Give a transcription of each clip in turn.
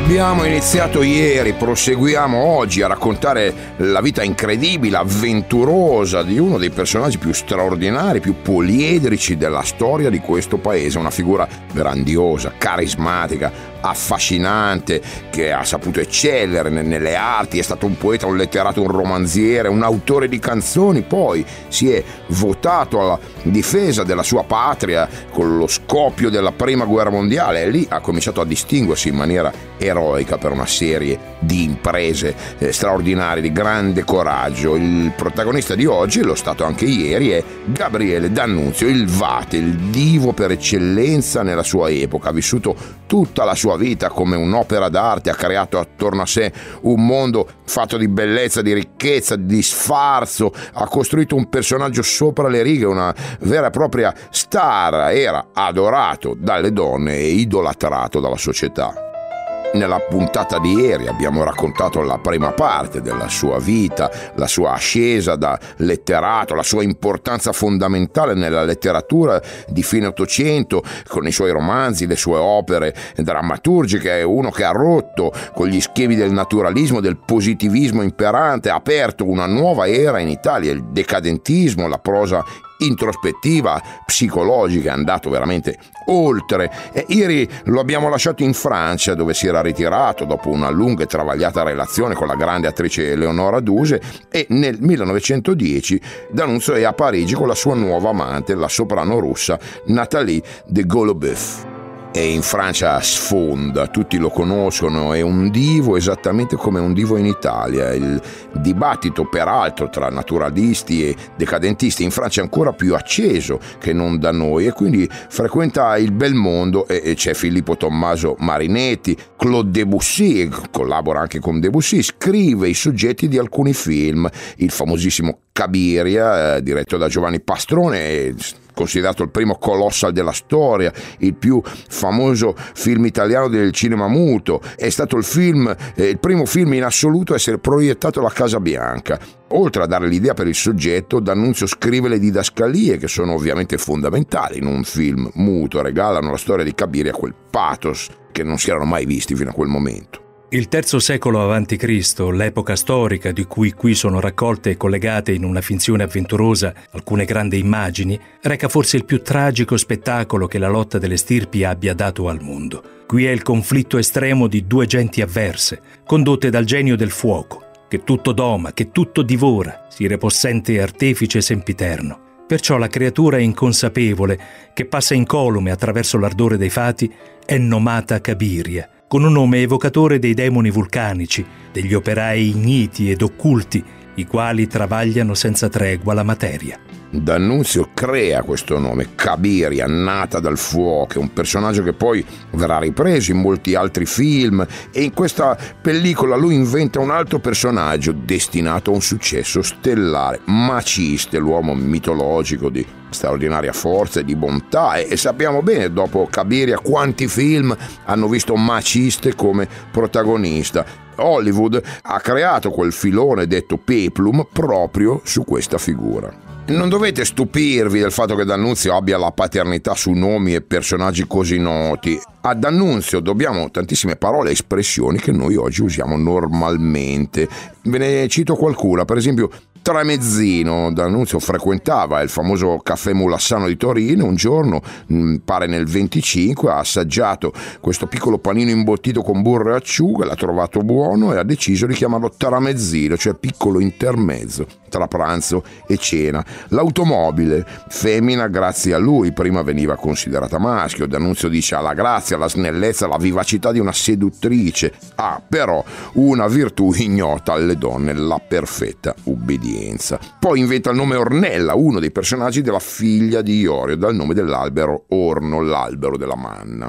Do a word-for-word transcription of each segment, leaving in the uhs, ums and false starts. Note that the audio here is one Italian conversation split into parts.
Abbiamo iniziato ieri, proseguiamo oggi a raccontare la vita incredibile, avventurosa di uno dei personaggi più straordinari, più poliedrici della storia di questo paese, una figura grandiosa, carismatica, affascinante, che ha saputo eccellere nelle arti, è stato un poeta, un letterato, un romanziere, un autore di canzoni, poi si è votato alla difesa della sua patria con lo scoppio della prima guerra mondiale e lì ha cominciato a distinguersi in maniera eroica per una serie di imprese eh, straordinarie, di grande coraggio. Il protagonista di oggi, lo stato anche ieri, è Gabriele D'Annunzio, il Vate, il divo per eccellenza nella sua epoca. Ha vissuto tutta la sua vita come un'opera d'arte, ha creato attorno a sé un mondo fatto di bellezza, di ricchezza, di sfarzo, ha costruito un personaggio sopra le righe, una vera e propria star, era adorato dalle donne e idolatrato dalla società. Nella puntata di ieri abbiamo raccontato la prima parte della sua vita, la sua ascesa da letterato, la sua importanza fondamentale nella letteratura di fine Ottocento, con i suoi romanzi, le sue opere drammaturgiche. È uno che ha rotto con gli schemi del naturalismo, del positivismo imperante, ha aperto una nuova era in Italia, il decadentismo, la prosa introspettiva, psicologica, è andato veramente oltre. E ieri lo abbiamo lasciato in Francia, dove si era ritirato dopo una lunga e travagliata relazione con la grande attrice Leonora Duse, e nel millenovecentodieci D'Annunzio è a Parigi con la sua nuova amante, la soprano russa Nathalie de Goloboeuf. E in Francia sfonda, tutti lo conoscono, è un divo esattamente come un divo in Italia. Il dibattito peraltro tra naturalisti e decadentisti in Francia è ancora più acceso che non da noi, e quindi frequenta il bel mondo, e c'è Filippo Tommaso Marinetti, Claude Debussy, collabora anche con Debussy, scrive i soggetti di alcuni film, il famosissimo Cabiria, eh, diretto da Giovanni Pastrone, considerato il primo colossal della storia, il più famoso film italiano del cinema muto, è stato il film, eh, il primo film in assoluto a essere proiettato alla Casa Bianca. Oltre a dare l'idea per il soggetto, D'Annunzio scrive le didascalie, che sono ovviamente fondamentali in un film muto, regalano la storia di Cabiria quel pathos che non si erano mai visti fino a quel momento. Il terzo secolo avanti Cristo, l'epoca storica di cui qui sono raccolte e collegate in una finzione avventurosa alcune grandi immagini, reca forse il più tragico spettacolo che la lotta delle stirpi abbia dato al mondo. Qui è il conflitto estremo di due genti avverse, condotte dal genio del fuoco, che tutto doma, che tutto divora, sire possente e artefice sempiterno. Perciò la creatura inconsapevole, che passa incolume attraverso l'ardore dei fati, è nomata Cabiria, con un nome evocatore dei demoni vulcanici, degli operai igniti ed occulti, i quali travagliano senza tregua la materia. D'Annunzio crea questo nome, Cabiria, nata dal fuoco, è un personaggio che poi verrà ripreso in molti altri film, e in questa pellicola lui inventa un altro personaggio destinato a un successo stellare, Maciste, l'uomo mitologico di straordinaria forza e di bontà, e sappiamo bene dopo Cabiria quanti film hanno visto Maciste come protagonista. Hollywood ha creato quel filone detto peplum proprio su questa figura. Non dovete stupirvi del fatto che D'Annunzio abbia la paternità su nomi e personaggi così noti. A D'Annunzio dobbiamo tantissime parole e espressioni che noi oggi usiamo normalmente. Ve ne cito qualcuna, per esempio Tramezzino. D'Annunzio frequentava il famoso caffè Mulassano di Torino. Un giorno, mh, pare nel venticinque, ha assaggiato questo piccolo panino imbottito con burro e acciughe, l'ha trovato buono e ha deciso di chiamarlo Tramezzino, cioè piccolo intermezzo tra pranzo e cena. L'automobile, femmina grazie a lui, prima veniva considerata maschio. D'Annunzio dice: ha la grazia, la snellezza, la vivacità di una seduttrice, ha però una virtù ignota alle donne, la perfetta ubbidienza. Poi inventa il nome Ornella, uno dei personaggi della figlia di Iorio, dal nome dell'albero Orno, l'albero della manna.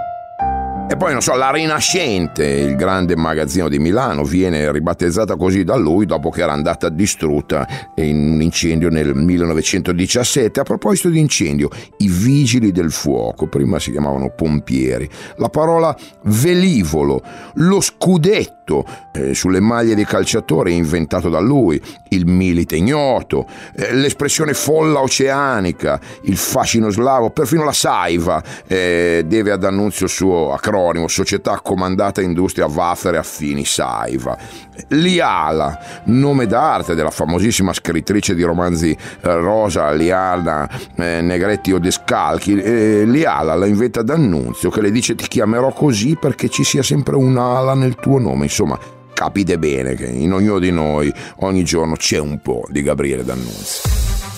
E poi, non so, la Rinascente, il grande magazzino di Milano, viene ribattezzata così da lui dopo che era andata distrutta in un incendio nel millenovecentodiciassette. A proposito di incendio, i vigili del fuoco, prima si chiamavano pompieri. La parola velivolo, lo scudetto, ignoto eh, sulle maglie dei calciatori inventato da lui, il milite ignoto, eh, l'espressione folla oceanica, il fascino slavo, perfino la saiva eh, deve ad D'Annunzio il suo acronimo, Società Comandata Industria Wafer e Affini Saiva. Liala, nome d'arte della famosissima scrittrice di romanzi eh, Rosa Liana eh, Negretti Odescalchi, eh, Liala la inventa D'Annunzio, che le dice: ti chiamerò così perché ci sia sempre un'ala nel tuo nome. Insomma, capite bene che in ognuno di noi ogni giorno c'è un po' di Gabriele D'Annunzio.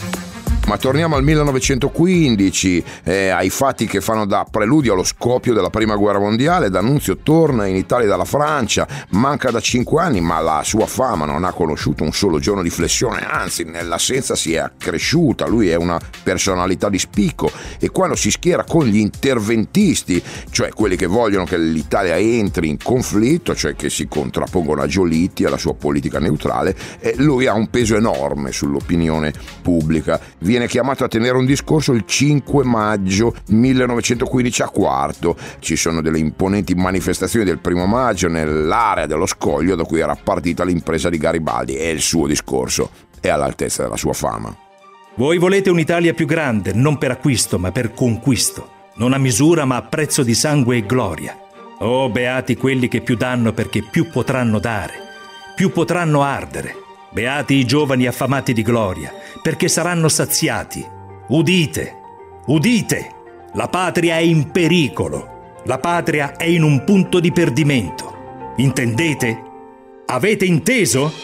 Ma torniamo al millenovecentoquindici, eh, ai fatti che fanno da preludio allo scoppio della prima guerra mondiale. D'Annunzio torna in Italia dalla Francia, manca da cinque anni, ma la sua fama non ha conosciuto un solo giorno di flessione, anzi nell'assenza si è accresciuta. Lui è una personalità di spicco e quando si schiera con gli interventisti, cioè quelli che vogliono che l'Italia entri in conflitto, cioè che si contrappongono a Giolitti, alla sua politica neutrale, eh, lui ha un peso enorme sull'opinione pubblica. Viene chiamato a tenere un discorso il cinque maggio millenovecentoquindici a Quarto. Ci sono delle imponenti manifestazioni del primo maggio nell'area dello Scoglio da cui era partita l'impresa di Garibaldi, e il suo discorso è all'altezza della sua fama. Voi volete un'Italia più grande, non per acquisto ma per conquisto, non a misura ma a prezzo di sangue e gloria. Oh, beati quelli che più danno, perché più potranno dare, più potranno ardere. Beati i giovani affamati di gloria, perché saranno saziati. Udite, udite, la patria è in pericolo, la patria è in un punto di perdimento. Intendete? Avete inteso?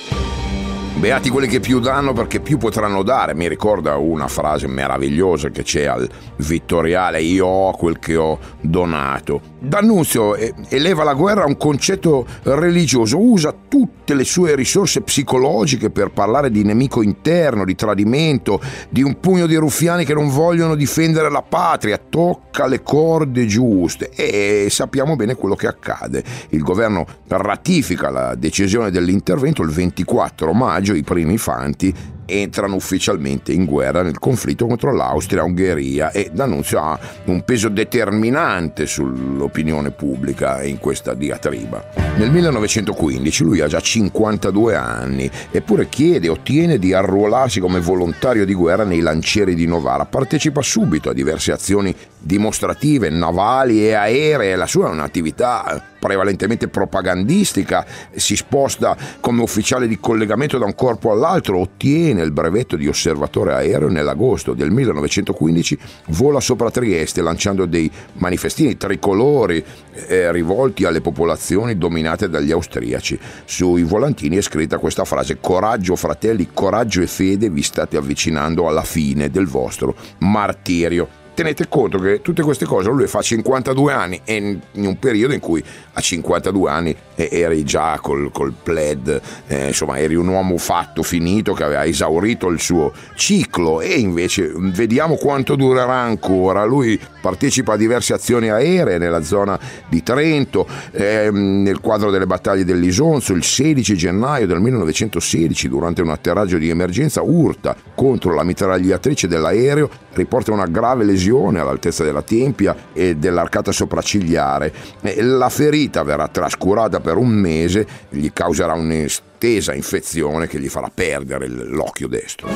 Beati quelli che più danno, perché più potranno dare. Mi ricorda una frase meravigliosa che c'è al Vittoriale: io ho quel che ho donato. D'Annunzio eleva la guerra a un concetto religioso, usa tutte le sue risorse psicologiche per parlare di nemico interno, di tradimento, di un pugno di ruffiani che non vogliono difendere la patria. Tocca le corde giuste e sappiamo bene quello che accade. Il governo ratifica la decisione dell'intervento il ventiquattro maggio. I primi fanti entrano ufficialmente in guerra nel conflitto contro l'Austria-Ungheria e D'Annunzio ha un peso determinante sull'opinione pubblica in questa diatriba. Nel millenovecentoquindici lui ha già cinquantadue anni, eppure chiede e ottiene di arruolarsi come volontario di guerra nei lancieri di Novara. Partecipa subito a diverse azioni dimostrative navali e aeree. La sua è un'attività prevalentemente propagandistica, si sposta come ufficiale di collegamento da un corpo all'altro, ottiene il brevetto di osservatore aereo e nell'agosto del millenovecentoquindici vola sopra Trieste lanciando dei manifestini tricolori eh, rivolti alle popolazioni dominate dagli austriaci. Sui volantini è scritta questa frase: coraggio fratelli, coraggio e fede, vi state avvicinando alla fine del vostro martirio. Tenete conto che tutte queste cose lui fa a cinquantadue anni, e in un periodo in cui a cinquantadue anni eri già col, col pled, eh, insomma eri un uomo fatto, finito, che aveva esaurito il suo ciclo, e invece vediamo quanto durerà ancora. Lui partecipa a diverse azioni aeree nella zona di Trento, eh, nel quadro delle battaglie dell'Isonzo. Il sedici gennaio del millenovecentosedici, durante un atterraggio di emergenza, urta contro la mitragliatrice dell'aereo, riporta una grave lesione all'altezza della tempia e dell'arcata sopraccigliare. La ferita verrà trascurata per un mese, gli causerà un'estesa infezione che gli farà perdere l'occhio destro.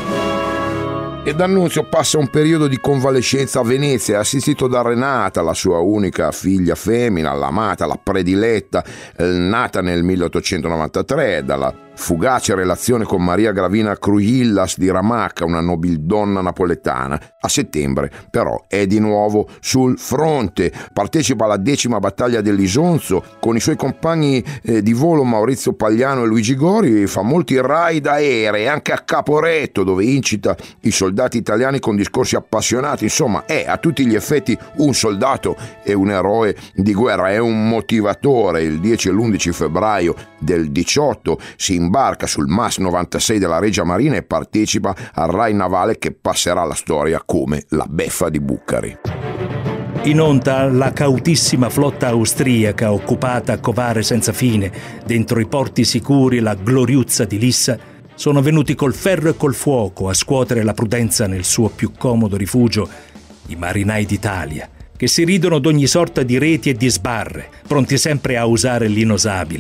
E D'Annunzio passa un periodo di convalescenza a Venezia, assistito da Renata, la sua unica figlia femmina, l'amata, la prediletta, nata nel milleottocentonovantatré dalla fugace relazione con Maria Gravina Cruillas di Ramacca, una nobildonna napoletana. A settembre però è di nuovo sul fronte, partecipa alla decima battaglia dell'Isonzo con i suoi compagni eh, di volo Maurizio Pagliano e Luigi Gori, fa molti raid aerei anche a Caporetto, dove incita i soldati italiani con discorsi appassionati. Insomma, è a tutti gli effetti un soldato e un eroe di guerra, è un motivatore. Il dieci e l'undici febbraio del diciotto si imbarca sul M A S novantasei della Regia Marina e partecipa al raid navale che passerà alla storia come la beffa di Bucari. In onta, la cautissima flotta austriaca, occupata a covare senza fine dentro i porti sicuri la gloriuzza di Lissa, sono venuti col ferro e col fuoco a scuotere la prudenza nel suo più comodo rifugio, i marinai d'Italia, che si ridono d'ogni sorta di reti e di sbarre, pronti sempre a usare l'inosabile.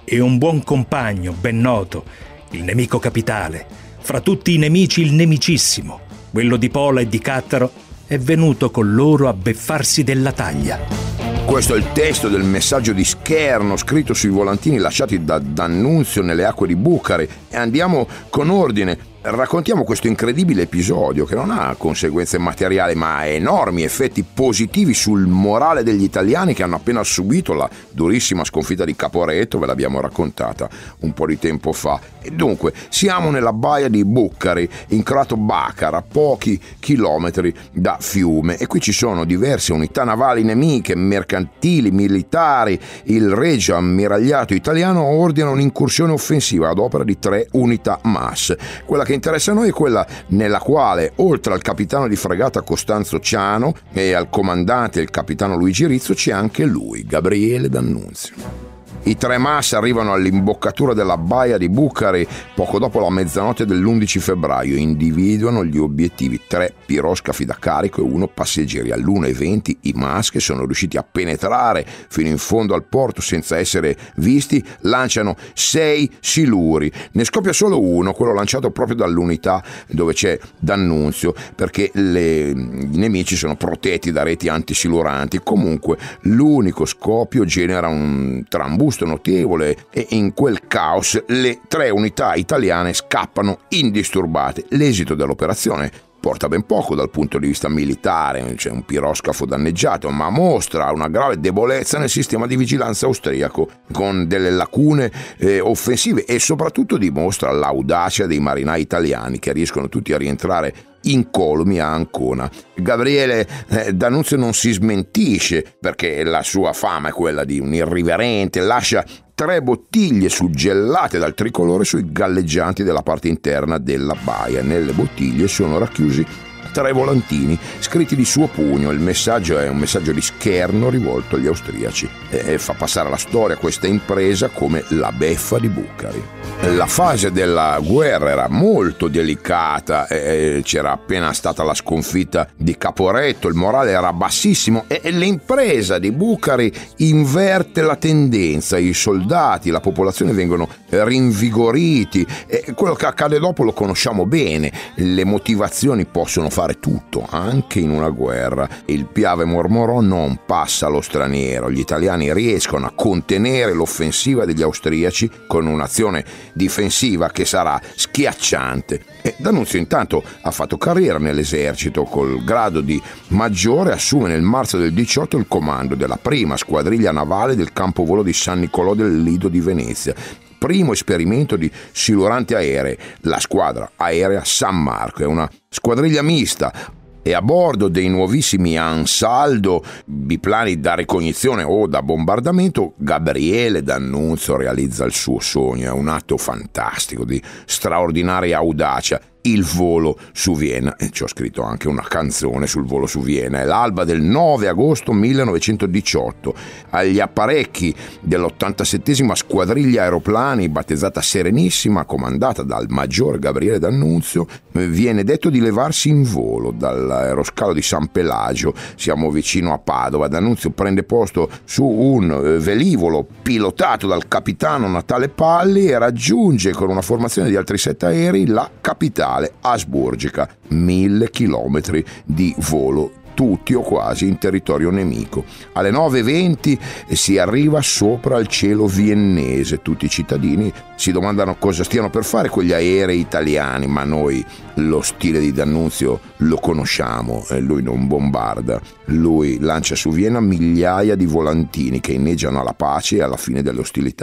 e un buon compagno ben noto, il nemico capitale, fra tutti i nemici il nemicissimo, quello di Pola e di Cattaro, è venuto con loro a beffarsi della taglia. Questo è il testo del messaggio di scherno scritto sui volantini lasciati da D'Annunzio nelle acque di Bucari, e andiamo con ordine. Raccontiamo questo incredibile episodio che non ha conseguenze materiali ma ha enormi effetti positivi sul morale degli italiani che hanno appena subito la durissima sconfitta di Caporetto, ve l'abbiamo raccontata un po' di tempo fa. E dunque siamo nella baia di Bucari, in Crato Bacara, a pochi chilometri da Fiume, e qui ci sono diverse unità navali nemiche, mercantili, militari. Il Regio Ammiragliato italiano ordina un'incursione offensiva ad opera di tre unità M A S. Quella che interessa a noi è quella nella quale, oltre al capitano di fregata Costanzo Ciano e al comandante il capitano Luigi Rizzo, c'è anche lui, Gabriele D'Annunzio. I tre M A S arrivano all'imboccatura della baia di Bucari poco dopo la mezzanotte dell'undici febbraio. Individuano gli obiettivi: tre piroscafi da carico e uno passeggeri. All'una e venti i M A S, che sono riusciti a penetrare fino in fondo al porto senza essere visti, lanciano sei siluri. Ne scoppia solo uno, quello lanciato proprio dall'unità dove c'è D'Annunzio, perché le, i nemici sono protetti da reti antisiluranti. Comunque l'unico scoppio genera un trambusto notevole e in quel caos le tre unità italiane scappano indisturbate. L'esito dell'operazione porta ben poco dal punto di vista militare, c'è un piroscafo danneggiato, ma mostra una grave debolezza nel sistema di vigilanza austriaco, con delle lacune eh, offensive, e soprattutto dimostra l'audacia dei marinai italiani che riescono tutti a rientrare incolumi a Ancona. Gabriele eh, D'Annunzio non si smentisce, perché la sua fama è quella di un irriverente, lascia tre bottiglie suggellate dal tricolore sui galleggianti della parte interna della baia. Nelle bottiglie sono racchiusi tre volantini scritti di suo pugno. Il messaggio è un messaggio di scherno rivolto agli austriaci e fa passare alla storia questa impresa come la beffa di Bucari. La fase della guerra era molto delicata, eh, c'era appena stata la sconfitta di Caporetto, il morale era bassissimo e, e l'impresa di Bucari inverte la tendenza. I soldati, la popolazione vengono rinvigoriti, e quello che accade dopo lo conosciamo bene. Le motivazioni possono fare tutto, anche in una guerra. Il Piave mormorò non passa allo straniero. Gli italiani riescono a contenere l'offensiva degli austriaci con un'azione difensiva che sarà schiacciante. E D'Annunzio intanto ha fatto carriera nell'esercito. Col grado di maggiore assume nel marzo del diciotto il comando della prima squadriglia navale del campovolo di San Nicolò del Lido di Venezia. Primo esperimento di siluranti aerei, la squadra aerea San Marco. È una squadriglia mista e a bordo dei nuovissimi Ansaldo, biplani da ricognizione o da bombardamento, Gabriele D'Annunzio realizza il suo sogno. È un atto fantastico di straordinaria audacia. Il volo su Vienna, e ci ho scritto anche una canzone sul volo su Vienna. È l'alba del nove agosto millenovecentodiciotto. Agli apparecchi dell'ottantasettesima squadriglia aeroplani, battezzata Serenissima, comandata dal maggiore Gabriele D'Annunzio, viene detto di levarsi in volo dall'aeroscalo di San Pelagio. Siamo vicino a Padova. D'Annunzio prende posto su un velivolo pilotato dal capitano Natale Palli e raggiunge con una formazione di altri sette aerei la capitale asburgica. Mille chilometri di volo, tutti o quasi in territorio nemico. Alle nove e venti si arriva sopra il cielo viennese. Tutti i cittadini si domandano cosa stiano per fare quegli aerei italiani, ma noi lo stile di D'Annunzio lo conosciamo. Lui non bombarda, lui lancia su Vienna migliaia di volantini che inneggiano alla pace e alla fine delle ostilità.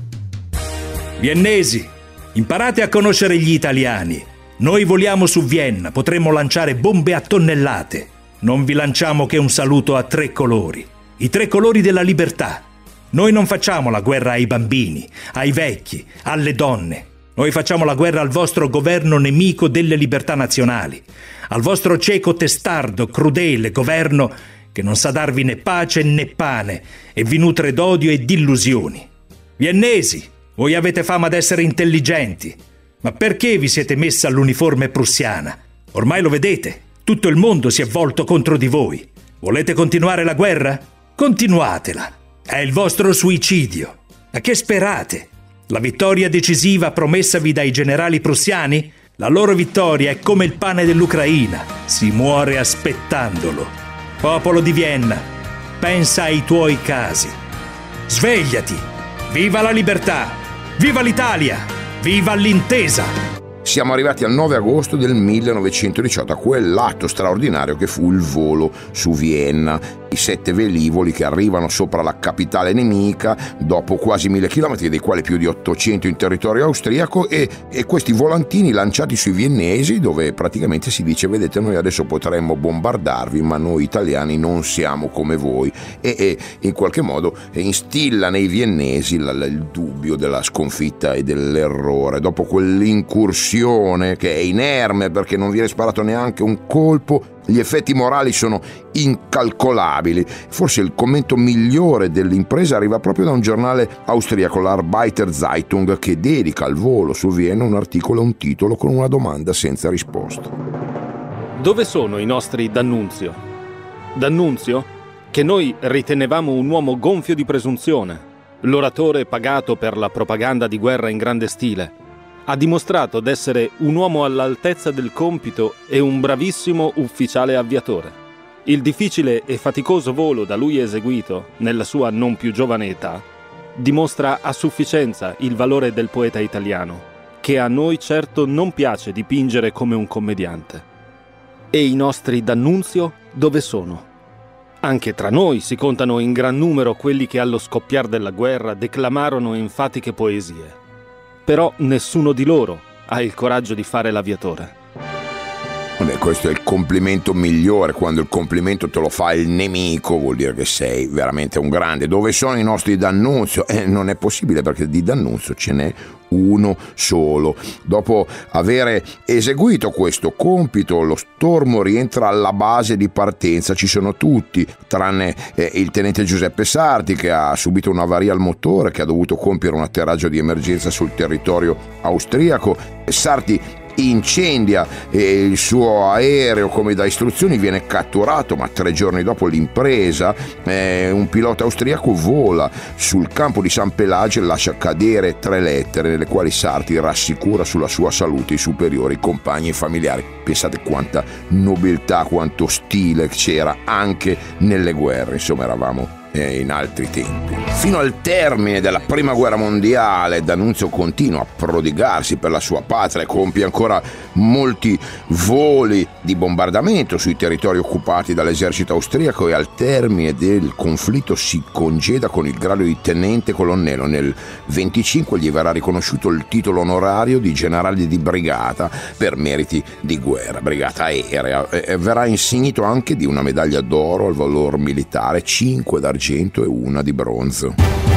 Viennesi, imparate a conoscere gli italiani. Noi voliamo su Vienna, potremmo lanciare bombe a tonnellate. Non vi lanciamo che un saluto a tre colori, i tre colori della libertà. Noi non facciamo la guerra ai bambini, ai vecchi, alle donne. Noi facciamo la guerra al vostro governo nemico delle libertà nazionali, al vostro cieco testardo, crudele governo che non sa darvi né pace né pane e vi nutre d'odio e d'illusioni. Viennesi, voi avete fama d'essere intelligenti, ma perché vi siete messa all'uniforme prussiana? Ormai lo vedete, tutto il mondo si è volto contro di voi. Volete continuare la guerra? Continuatela. È il vostro suicidio. Ma che sperate? La vittoria decisiva promessavi dai generali prussiani? La loro vittoria è come il pane dell'Ucraina, si muore aspettandolo. Popolo di Vienna, pensa ai tuoi casi. Svegliati! Viva la libertà! Viva l'Italia! Viva l'intesa! Siamo arrivati al nove agosto del millenovecentodiciotto, a quell'atto straordinario che fu il volo su Vienna. I sette velivoli che arrivano sopra la capitale nemica dopo quasi mille chilometri, dei quali più di ottocento in territorio austriaco, e, e questi volantini lanciati sui viennesi, dove praticamente si dice: vedete, noi adesso potremmo bombardarvi, ma noi italiani non siamo come voi, e, e in qualche modo instilla nei viennesi il, il dubbio della sconfitta e dell'errore. Dopo quell'incursione che è inerme perché non viene sparato neanche un colpo, gli effetti morali sono incalcolabili. Forse il commento migliore dell'impresa arriva proprio da un giornale austriaco, l'Arbeiter Zeitung, che dedica al volo su Vienna un articolo e un titolo con una domanda senza risposta. Dove sono i nostri D'Annunzio? D'Annunzio, che noi ritenevamo un uomo gonfio di presunzione, l'oratore pagato per la propaganda di guerra in grande stile, ha dimostrato d'essere un uomo all'altezza del compito e un bravissimo ufficiale aviatore. Il difficile e faticoso volo da lui eseguito, nella sua non più giovane età, dimostra a sufficienza il valore del poeta italiano, che a noi certo non piace dipingere come un commediante. E i nostri D'Annunzio dove sono? Anche tra noi si contano in gran numero quelli che allo scoppiar della guerra declamarono enfatiche poesie. Però nessuno di loro ha il coraggio di fare l'aviatore. Beh, questo è il complimento migliore. Quando il complimento te lo fa il nemico, vuol dire che sei veramente un grande. Dove sono i nostri D'Annunzio? Eh, non è possibile, perché di D'Annunzio ce n'è uno solo. Dopo aver eseguito questo compito, lo stormo rientra alla base di partenza. Ci sono tutti, tranne eh, il tenente Giuseppe Sarti, che ha subito un'avaria al motore, che ha dovuto compiere un atterraggio di emergenza sul territorio austriaco. Sarti incendia e il suo aereo, come da istruzioni, viene catturato, ma tre giorni dopo l'impresa eh, un pilota austriaco vola sul campo di San Pelagio e lascia cadere tre lettere nelle quali Sarti rassicura sulla sua salute i superiori, compagni e familiari. Pensate quanta nobiltà, quanto stile c'era anche nelle guerre. Insomma, eravamo in altri tempi. Fino al termine della prima guerra mondiale D'Annunzio continua a prodigarsi per la sua patria e compie ancora molti voli di bombardamento sui territori occupati dall'esercito austriaco, e al termine del conflitto si congeda con il grado di tenente colonnello. Nel venticinque gli verrà riconosciuto il titolo onorario di generale di brigata per meriti di guerra, brigata aerea, e verrà insignito anche di una medaglia d'oro al valor militare, cinque d'argento e una di bronzo.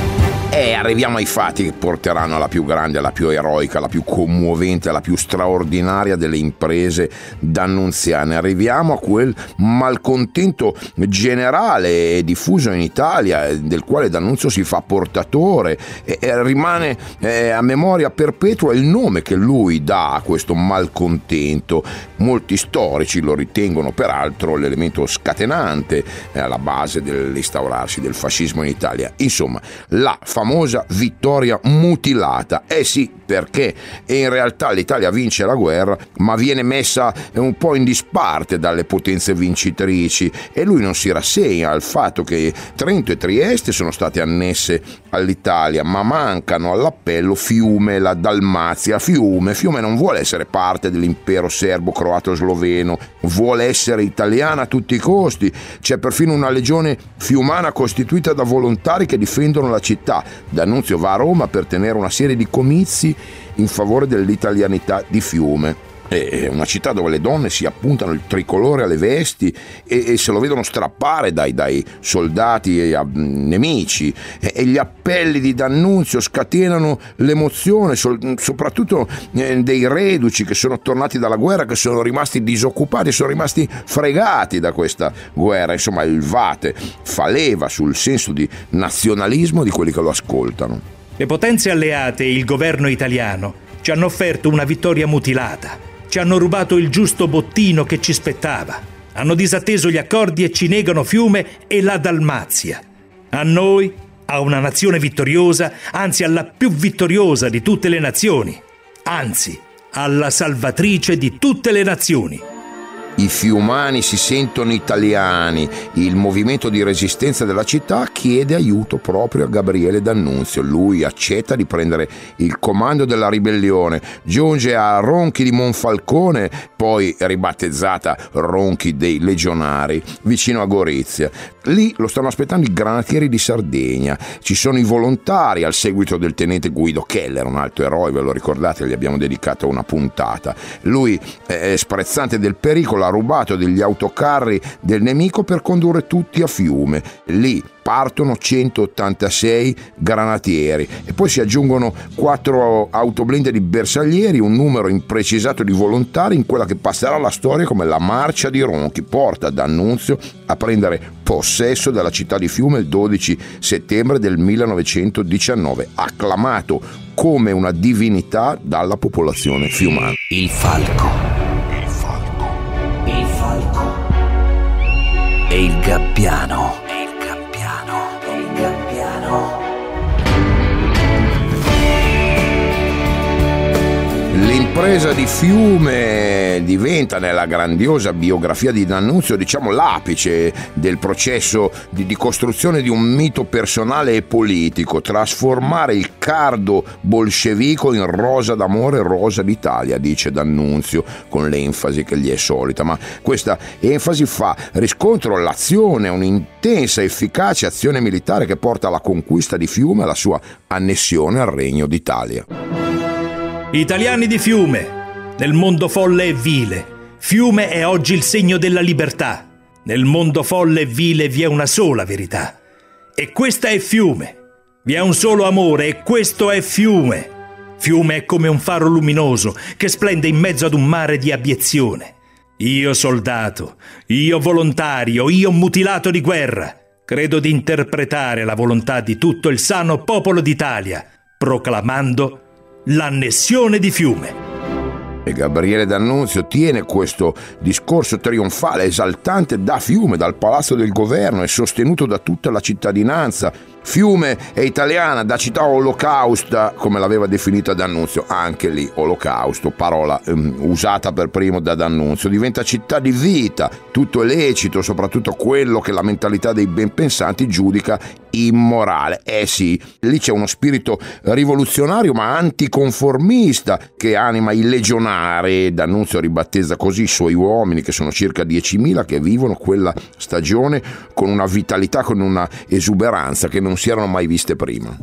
E arriviamo ai fatti che porteranno alla più grande, alla più eroica, alla più commovente, alla più straordinaria delle imprese d'annunziane. Arriviamo a quel malcontento generale e diffuso in Italia, del quale D'Annunzio si fa portatore, e, e rimane eh, a memoria perpetua il nome che lui dà a questo malcontento. Molti storici lo ritengono peraltro l'elemento scatenante eh, alla base dell'instaurarsi del fascismo in Italia. Insomma, la famosa vittoria mutilata. Eh sì, perché in realtà l'Italia vince la guerra, ma viene messa un po' in disparte dalle potenze vincitrici, e lui non si rassegna al fatto che Trento e Trieste sono state annesse all'Italia, ma mancano all'appello Fiume e la Dalmazia. Fiume, Fiume non vuole essere parte dell'impero serbo-croato-sloveno, vuole essere italiana a tutti i costi. C'è perfino una legione fiumana costituita da volontari che difendono la città. D'Annunzio va a Roma per tenere una serie di comizi in favore dell'italianità di Fiume. È una città dove le donne si appuntano il tricolore alle vesti e, e se lo vedono strappare dai, dai soldati e a, nemici, e, e gli appelli di D'Annunzio scatenano l'emozione, so, soprattutto eh, dei reduci che sono tornati dalla guerra, che sono rimasti disoccupati, sono rimasti fregati da questa guerra. Insomma, il Vate fa leva sul senso di nazionalismo di quelli che lo ascoltano. Le potenze alleate e il governo italiano ci hanno offerto una vittoria mutilata. Ci hanno rubato il giusto bottino che ci spettava. Hanno disatteso gli accordi e ci negano Fiume e la Dalmazia. A noi a una nazione vittoriosa, anzi alla più vittoriosa di tutte le nazioni, anzi alla salvatrice di tutte le nazioni. I fiumani si sentono italiani. Il movimento di resistenza della città chiede aiuto proprio a Gabriele D'Annunzio. Lui accetta di prendere il comando della ribellione, giunge a Ronchi di Monfalcone, poi ribattezzata Ronchi dei Legionari, vicino a Gorizia. Lì lo stanno aspettando i granatieri di Sardegna. Ci sono i volontari al seguito del tenente Guido Keller, un altro eroe, ve lo ricordate, gli abbiamo dedicato una puntata. Lui, eh, sprezzante del pericolo, ha rubato degli autocarri del nemico per condurre tutti a Fiume. Lì partono centottantasei granatieri e poi si aggiungono quattro autoblinde di bersaglieri, un numero imprecisato di volontari in quella che passerà alla storia come la marcia di Ronchi. Porta D'Annunzio a prendere possesso della città di Fiume il dodici settembre del millenovecentodiciannove, acclamato come una divinità dalla popolazione fiumana. Il falco. E il gabbiano. E il gabbiano. E il gabbiano. L'impresa di Fiume diventa nella grandiosa biografia di D'Annunzio, diciamo, l'apice del processo di, di costruzione di un mito personale e politico, trasformare il cardo bolscevico in rosa d'amore, rosa d'Italia, dice D'Annunzio con l'enfasi che gli è solita, ma questa enfasi fa riscontro all'azione, un'intensa efficace azione militare che porta alla conquista di Fiume e alla sua annessione al Regno d'Italia. Italiani di Fiume, nel mondo folle e vile, Fiume è oggi il segno della libertà. Nel mondo folle e vile vi è una sola verità, e questa è Fiume. Vi è un solo amore, e questo è Fiume. Fiume è come un faro luminoso che splende in mezzo ad un mare di abiezione. Io soldato, io volontario, io mutilato di guerra, credo di interpretare la volontà di tutto il sano popolo d'Italia, proclamando l'annessione di Fiume. E Gabriele D'Annunzio tiene questo discorso trionfale, esaltante da Fiume, dal Palazzo del Governo e sostenuto da tutta la cittadinanza. Fiume è italiana, da città olocausta, come l'aveva definita D'Annunzio, anche lì olocausto, parola um, usata per primo da D'Annunzio, diventa città di vita, tutto è lecito, soprattutto quello che la mentalità dei benpensanti giudica immorale. Eh sì, lì c'è uno spirito rivoluzionario ma anticonformista che anima i legionari. D'Annunzio ribattezza così i suoi uomini, che sono circa diecimila, che vivono quella stagione con una vitalità, con una esuberanza che non si erano mai viste prima.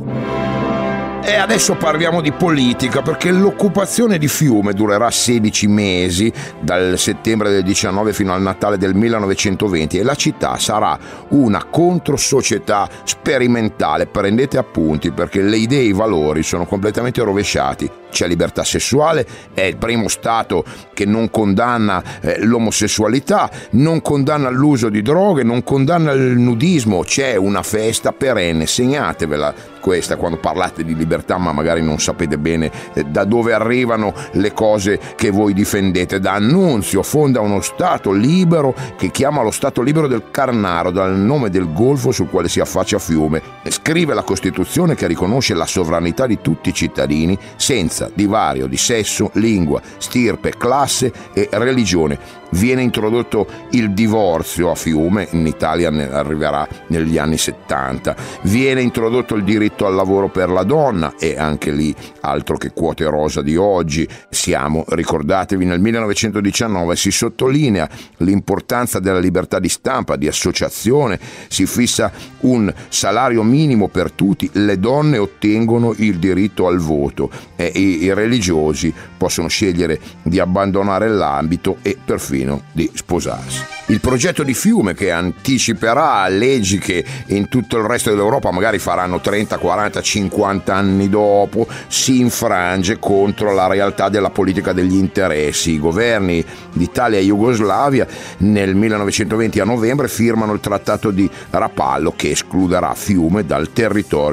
E adesso parliamo di politica, perché l'occupazione di Fiume durerà sedici mesi, dal settembre del diciannove fino al Natale del millenovecentoventi, e la città sarà una controsocietà sperimentale. Prendete appunti, perché le idee e i valori sono completamente rovesciati. C'è libertà sessuale, è il primo Stato che non condanna eh, l'omosessualità, non condanna l'uso di droghe, non condanna il nudismo. C'è una festa perenne, segnatevela questa quando parlate di libertà, ma magari non sapete bene eh, da dove arrivano le cose che voi difendete. D'Annunzio fonda uno Stato libero che chiama lo Stato libero del Carnaro, dal nome del golfo sul quale si affaccia Fiume. Scrive la Costituzione che riconosce la sovranità di tutti i cittadini senza divario di sesso, lingua, stirpe, classe e religione. Viene introdotto il divorzio a Fiume, in Italia ne arriverà negli anni settanta. Viene introdotto il diritto al lavoro per la donna, e anche lì altro che quote rosa di oggi. Siamo, ricordatevi, nel millenovecentodiciannove si sottolinea l'importanza della libertà di stampa, di associazione, si fissa un salario minimo per tutti, le donne ottengono il diritto al voto e i, i religiosi possono scegliere di abbandonare l'ambito e perfino di sposarsi. Il progetto di Fiume, che anticiperà leggi che in tutto il resto dell'Europa magari faranno trenta, quaranta, cinquanta anni dopo, si infrange contro la realtà della politica degli interessi. I governi d'Italia e Jugoslavia nel millenovecentoventi a novembre firmano il Trattato di Rapallo, che escluderà Fiume dal territorio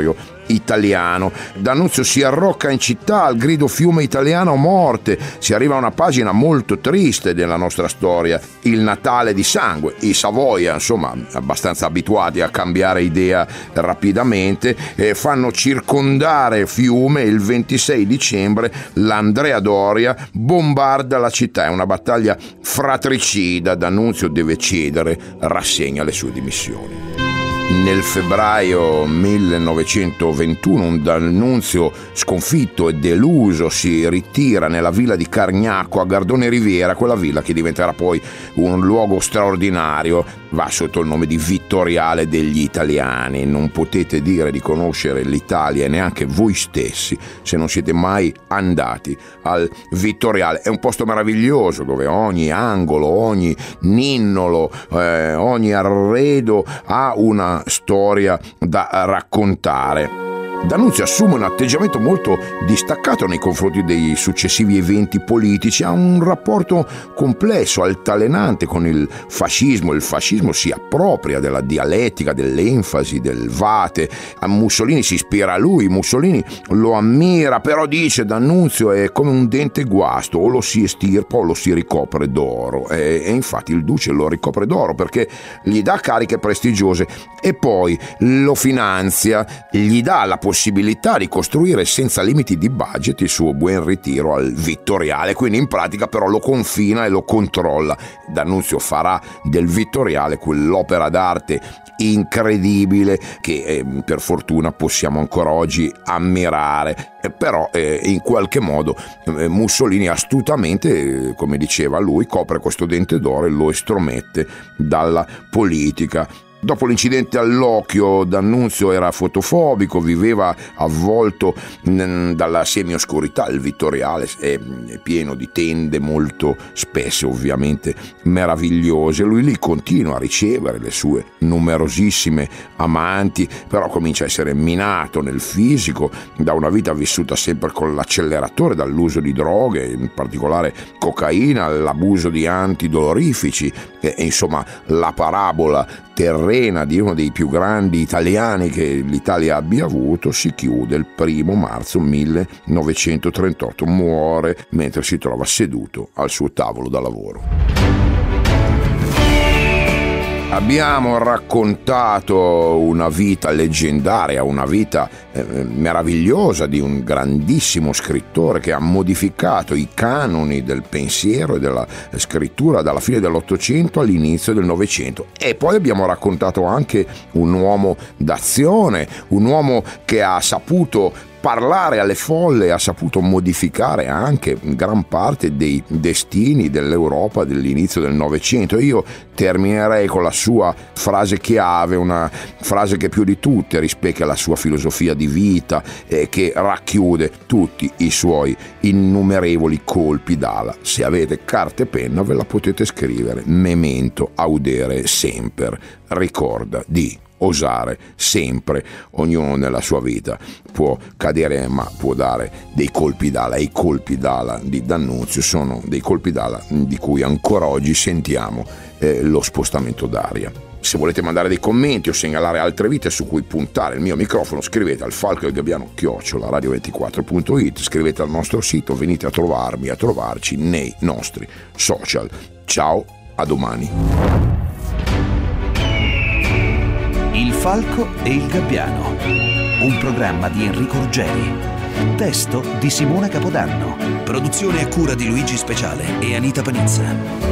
italiano. D'Annunzio si arrocca in città al grido fiume italiano morte. Si arriva a una pagina molto triste della nostra storia, il Natale di sangue. I Savoia, insomma, abbastanza abituati a cambiare idea rapidamente, eh, fanno circondare Fiume. Il ventisei dicembre l'Andrea Doria bombarda la città. È una battaglia fratricida. D'Annunzio deve cedere, rassegna le sue dimissioni. Nel febbraio millenovecentoventuno un D'Annunzio sconfitto e deluso si ritira nella villa di Cargnacco a Gardone Riviera, quella villa che diventerà poi un luogo straordinario, va sotto il nome di Vittoriale degli Italiani. Non potete dire di conoscere l'Italia, e neanche voi stessi, se non siete mai andati al Vittoriale. È un posto meraviglioso dove ogni angolo, ogni ninnolo, eh, ogni arredo ha una storia da raccontare. D'Annunzio assume un atteggiamento molto distaccato nei confronti dei successivi eventi politici, ha un rapporto complesso, altalenante con il fascismo. Il fascismo si appropria della dialettica, dell'enfasi, del vate. A Mussolini si ispira a lui, Mussolini lo ammira, però dice D'Annunzio è come un dente guasto, o lo si estirpa o lo si ricopre d'oro, e, e infatti il duce lo ricopre d'oro perché gli dà cariche prestigiose e poi lo finanzia, gli dà la possibilità di costruire senza limiti di budget il suo buon ritiro al Vittoriale, quindi in pratica però lo confina e lo controlla. D'Annunzio farà del Vittoriale quell'opera d'arte incredibile che eh, per fortuna possiamo ancora oggi ammirare, eh, però eh, in qualche modo eh, Mussolini astutamente, eh, come diceva lui, copre questo dente d'oro e lo estromette dalla politica. Dopo l'incidente all'occhio, D'Annunzio era fotofobico, viveva avvolto dalla semioscurità. Il Vittoriale è pieno di tende molto spesse, ovviamente meravigliose. Lui lì continua a ricevere le sue numerosissime amanti, però comincia a essere minato nel fisico da una vita vissuta sempre con l'acceleratore, dall'uso di droghe, in particolare cocaina, l'abuso di antidolorifici, e insomma la parabola terrena di uno dei più grandi italiani che l'Italia abbia avuto si chiude il primo marzo millenovecentotrentotto. Muore mentre si trova seduto al suo tavolo da lavoro. Abbiamo raccontato una vita leggendaria, una vita eh, meravigliosa di un grandissimo scrittore che ha modificato i canoni del pensiero e della scrittura dalla fine dell'Ottocento all'inizio del Novecento. E poi abbiamo raccontato anche un uomo d'azione, un uomo che ha saputo parlare alle folle, ha saputo modificare anche gran parte dei destini dell'Europa dell'inizio del Novecento. Io terminerei con la sua frase chiave, una frase che più di tutte rispecchia la sua filosofia di vita e che racchiude tutti i suoi innumerevoli colpi d'ala. Se avete carta e penna ve la potete scrivere: memento audere semper, ricorda di osare sempre. Ognuno nella sua vita può cadere, ma può dare dei colpi d'ala, e i colpi d'ala di D'Annunzio sono dei colpi d'ala di cui ancora oggi sentiamo eh, lo spostamento d'aria. Se volete mandare dei commenti o segnalare altre vite su cui puntare il mio microfono, scrivete al falco e il gabbiano chiocciola radio ventiquattro punto it, scrivete al nostro sito, venite a trovarmi, a trovarci nei nostri social. Ciao, a domani. Il Falco e il Gabbiano, un programma di Enrico Ruggeri, testo di Simona Capodanno, produzione a cura di Luigi Speciale e Anita Panizza.